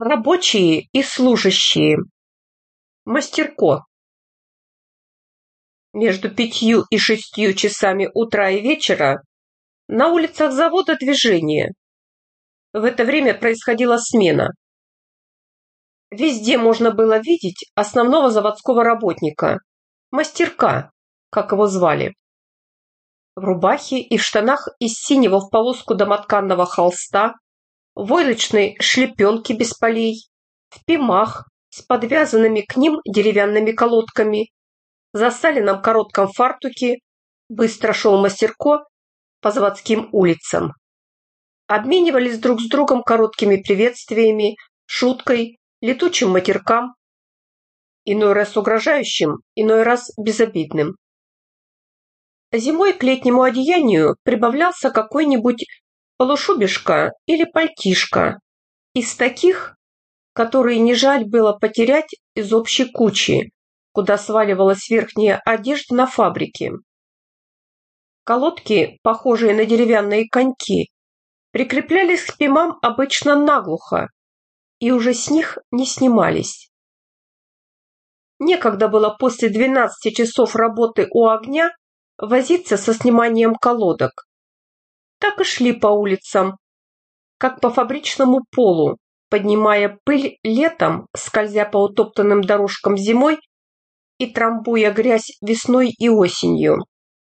Рабочие и служащие. Мастерко. Между 5 и 6 часами утра и вечера на улицах завода движение. В это время происходила смена. Везде можно было видеть основного заводского работника, мастерка, как его звали. В рубахе и в штанах из синего в полоску домотканного холста, в войлочной шлепенке без полей, в пимах с подвязанными к ним деревянными колодками, в засаленном коротком фартуке быстро шел мастерко по заводским улицам. Обменивались друг с другом короткими приветствиями, шуткой, летучим матеркам, иной раз угрожающим, иной раз безобидным. Зимой к летнему одеянию прибавлялся какой-нибудь полушубишка или пальтишко из таких, которые не жаль было потерять из общей кучи, куда сваливалась верхняя одежда на фабрике. Колодки, похожие на деревянные коньки, прикреплялись к пимам обычно наглухо и уже с них не снимались. Некогда было после 12 часов работы у огня возиться со сниманием колодок. Так и шли по улицам, как по фабричному полу, поднимая пыль летом, скользя по утоптанным дорожкам зимой и трамбуя грязь весной и осенью.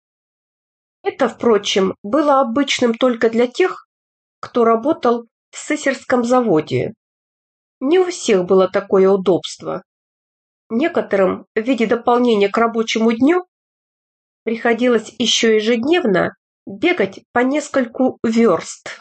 Это, впрочем, было обычным только для тех, кто работал в сысерском заводе. Не у всех было такое удобство. Некоторым в виде дополнения к рабочему дню приходилось еще ежедневно бегать по нескольку верст.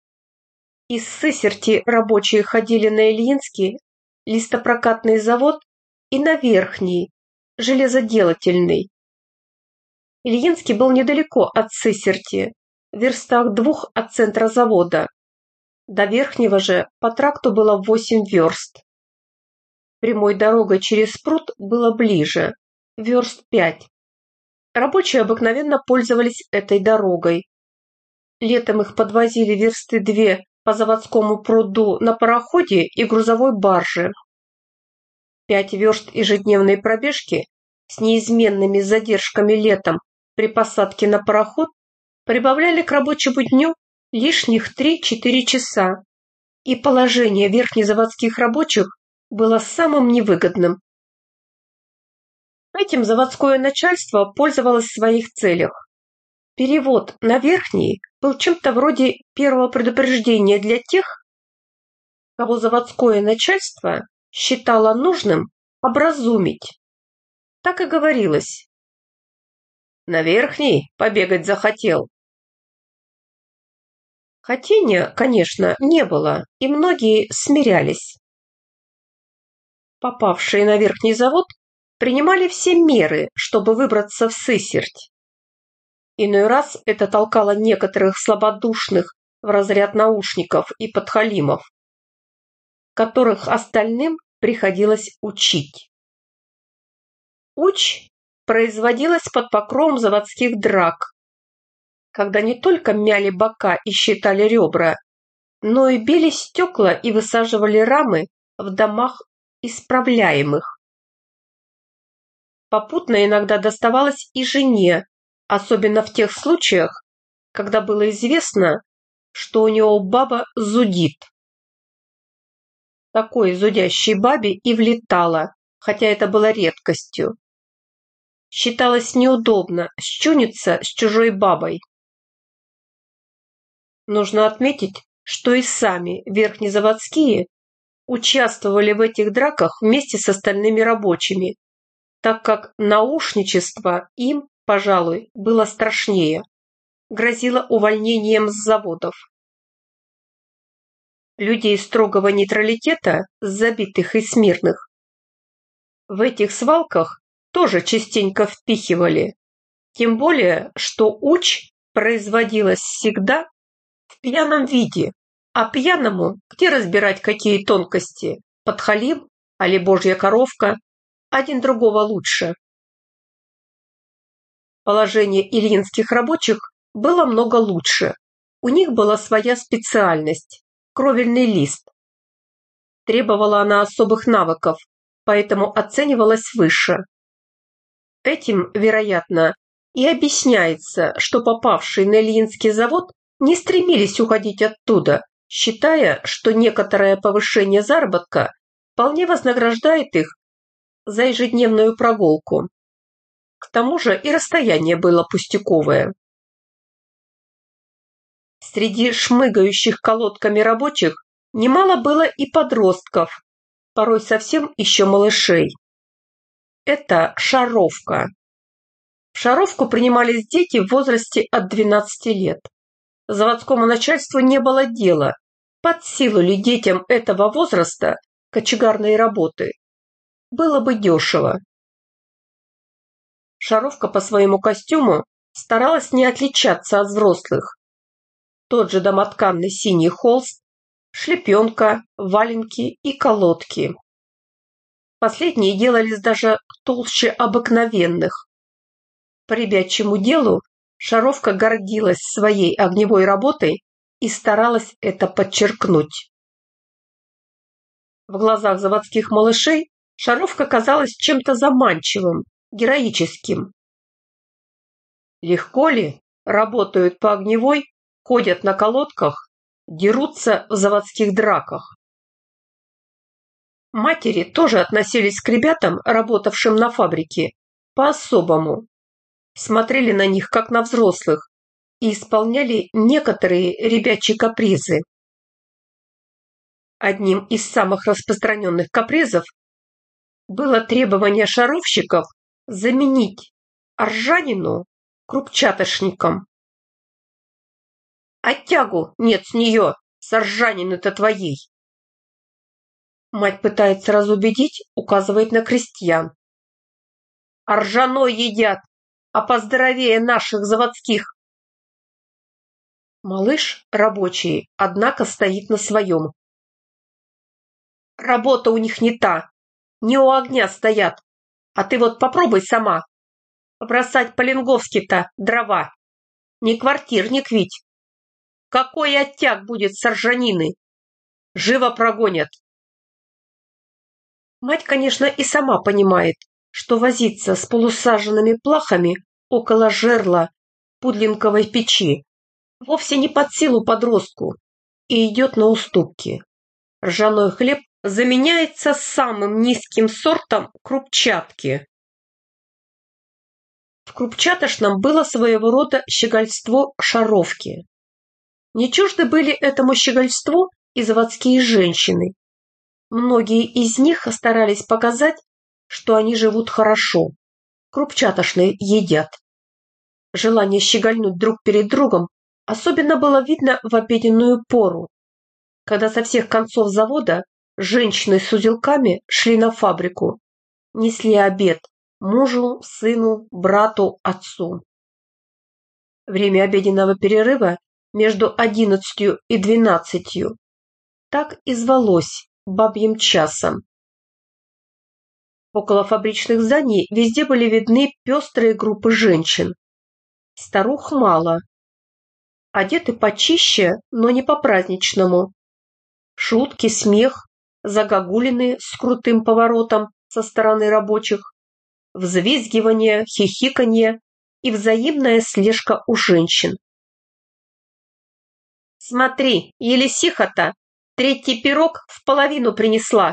Из Сысерти рабочие ходили на Ильинский листопрокатный завод и на Верхний, железоделательный. Ильинский был недалеко от Сысерти, в верстах 2 от центра завода. До Верхнего же по тракту было 8 верст. Прямой дорогой через пруд было ближе, верст 5. Рабочие обыкновенно пользовались этой дорогой. Летом их подвозили версты 2 по заводскому пруду на пароходе и грузовой барже. 5 верст ежедневной пробежки с неизменными задержками летом при посадке на пароход прибавляли к рабочему дню лишних 3-4 часа, и положение верхнезаводских рабочих было самым невыгодным. Этим заводское начальство пользовалось в своих целях. Перевод на Верхний был чем-то вроде первого предупреждения для тех, кого заводское начальство считало нужным образумить. Так и говорилось: «На Верхний побегать захотел». Хотения, конечно, не было, и многие смирялись. Попавшие на Верхний завод принимали все меры, чтобы выбраться в Сысерть. Иной раз это толкало некоторых слабодушных в разряд наушников и подхалимов, которых остальным приходилось учить. Учь производилась под покровом заводских драк, когда не только мяли бока и считали ребра, но и били стекла и высаживали рамы в домах исправляемых. Попутно иногда доставалось и жене, особенно в тех случаях, когда было известно, что у него баба зудит. Такой зудящей бабе и влетало, хотя это было редкостью. Считалось неудобно счуниться с чужой бабой. Нужно отметить, что и сами верхнезаводские участвовали в этих драках вместе с остальными рабочими, так как наушничество им, пожалуй, было страшнее, грозило увольнением с заводов. Людей строгого нейтралитета, забитых и смирных, в этих свалках тоже частенько впихивали, тем более, что учь производилась всегда в пьяном виде, а пьяному где разбирать какие тонкости, подхалим, али божья коровка, один другого лучше. Положение ильинских рабочих было много лучше. У них была своя специальность – кровельный лист. Требовала она особых навыков, поэтому оценивалась выше. Этим, вероятно, и объясняется, что попавшие на Ильинский завод не стремились уходить оттуда, считая, что некоторое повышение заработка вполне вознаграждает их за ежедневную прогулку. К тому же и расстояние было пустяковое. Среди шмыгающих колодками рабочих немало было и подростков, порой совсем еще малышей. Это шаровка. В шаровку принимались дети в возрасте от 12 лет. Заводскому начальству не было дела, под силу ли детям этого возраста кочегарной работы. Было бы дешево. Шаровка по своему костюму старалась не отличаться от взрослых. Тот же домотканный синий холст, шлепенка, валенки и колодки. Последние делались даже толще обыкновенных. По ребячьему делу Шаровка гордилась своей огневой работой и старалась это подчеркнуть. В глазах заводских малышей Шаровка казалась чем-то заманчивым, героическим. Легко ли работают по огневой, ходят на колодках, дерутся в заводских драках? Матери тоже относились к ребятам, работавшим на фабрике, по-особому. Смотрели на них, как на взрослых, и исполняли некоторые ребячьи капризы. Одним из самых распространенных капризов было требование шаровщиков заменить аржанину крупчатошником. «Оттягу нет с нее, с аржанины-то твоей!» Мать пытается разубедить, указывает на крестьян. «А ржаной едят, а поздоровее наших заводских!» Малыш, рабочий, однако стоит на своем. «Работа у них не та, не у огня стоят, а ты вот попробуй сама. Побросать по-ленговски-то дрова. Не квартирник ведь. Какой оттяг будет с ржанины? Живо прогонят!» Мать, конечно, и сама понимает, что возиться с полусаженными плахами около жерла пудлинковой печи вовсе не под силу подростку и идет на уступки. Ржаной хлеб заменяется самым низким сортом крупчатки. В крупчатошном было своего рода щегольство шаровки. Не чужды были этому щегольству и заводские женщины. Многие из них старались показать, что они живут хорошо. Крупчатошные едят. Желание щегольнуть друг перед другом особенно было видно в обеденную пору, когда со всех концов завода женщины с узелками шли на фабрику, несли обед мужу, сыну, брату, отцу. Время обеденного перерыва между 11 и 12 так и звалось бабьим часом. Около фабричных зданий везде были видны пестрые группы женщин. Старух мало. Одеты почище, но не по-праздничному. Шутки, смех, загогулины с крутым поворотом со стороны рабочих, взвизгивание, хихиканье и взаимная слежка у женщин. «Смотри, Елисиха-то третий пирог в половину принесла!»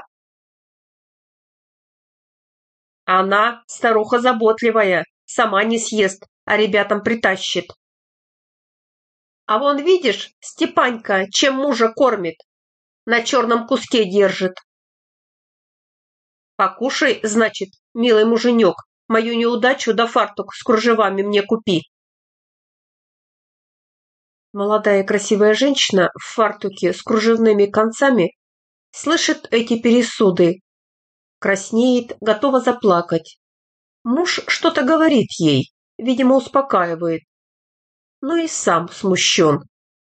Она, старуха заботливая, сама не съест, а ребятам притащит. «А вон, видишь, Степанька чем мужа кормит? На черном куске держит». «Покушай, значит, милый муженек, мою неудачу да фартук с кружевами мне купи». Молодая красивая женщина в фартуке с кружевными концами слышит эти пересуды, краснеет, готова заплакать. Муж что-то говорит ей, видимо, успокаивает, но и сам смущен.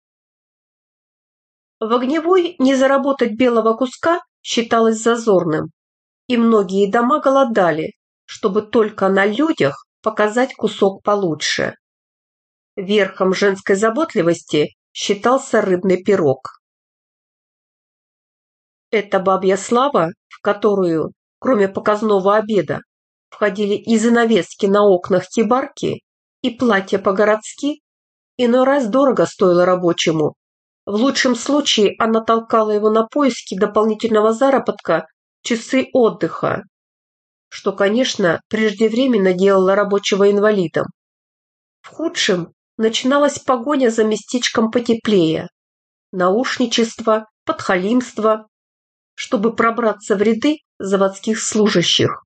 В огневой не заработать белого куска считалось зазорным, и многие дома голодали, чтобы только на людях показать кусок получше. Верхом женской заботливости считался рыбный пирог. Эта бабья слава, в которую, кроме показного обеда, входили и занавески на окнах хибарки, и платья по-городски, иной раз дорого стоило рабочему. В лучшем случае она толкала его на поиски дополнительного заработка в часы отдыха, что, конечно, преждевременно делало рабочего инвалидом. В худшем начиналась погоня за местечком потеплее, наушничество, подхалимство, чтобы пробраться в ряды заводских служащих.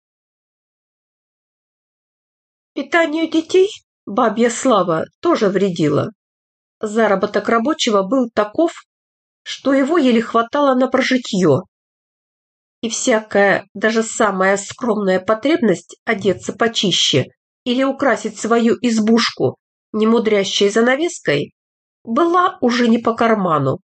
Питанию детей бабья слава тоже вредила. Заработок рабочего был таков, что его еле хватало на прожитье. И всякая, даже самая скромная потребность одеться почище или украсить свою избушку немудрящей занавеской была уже не по карману.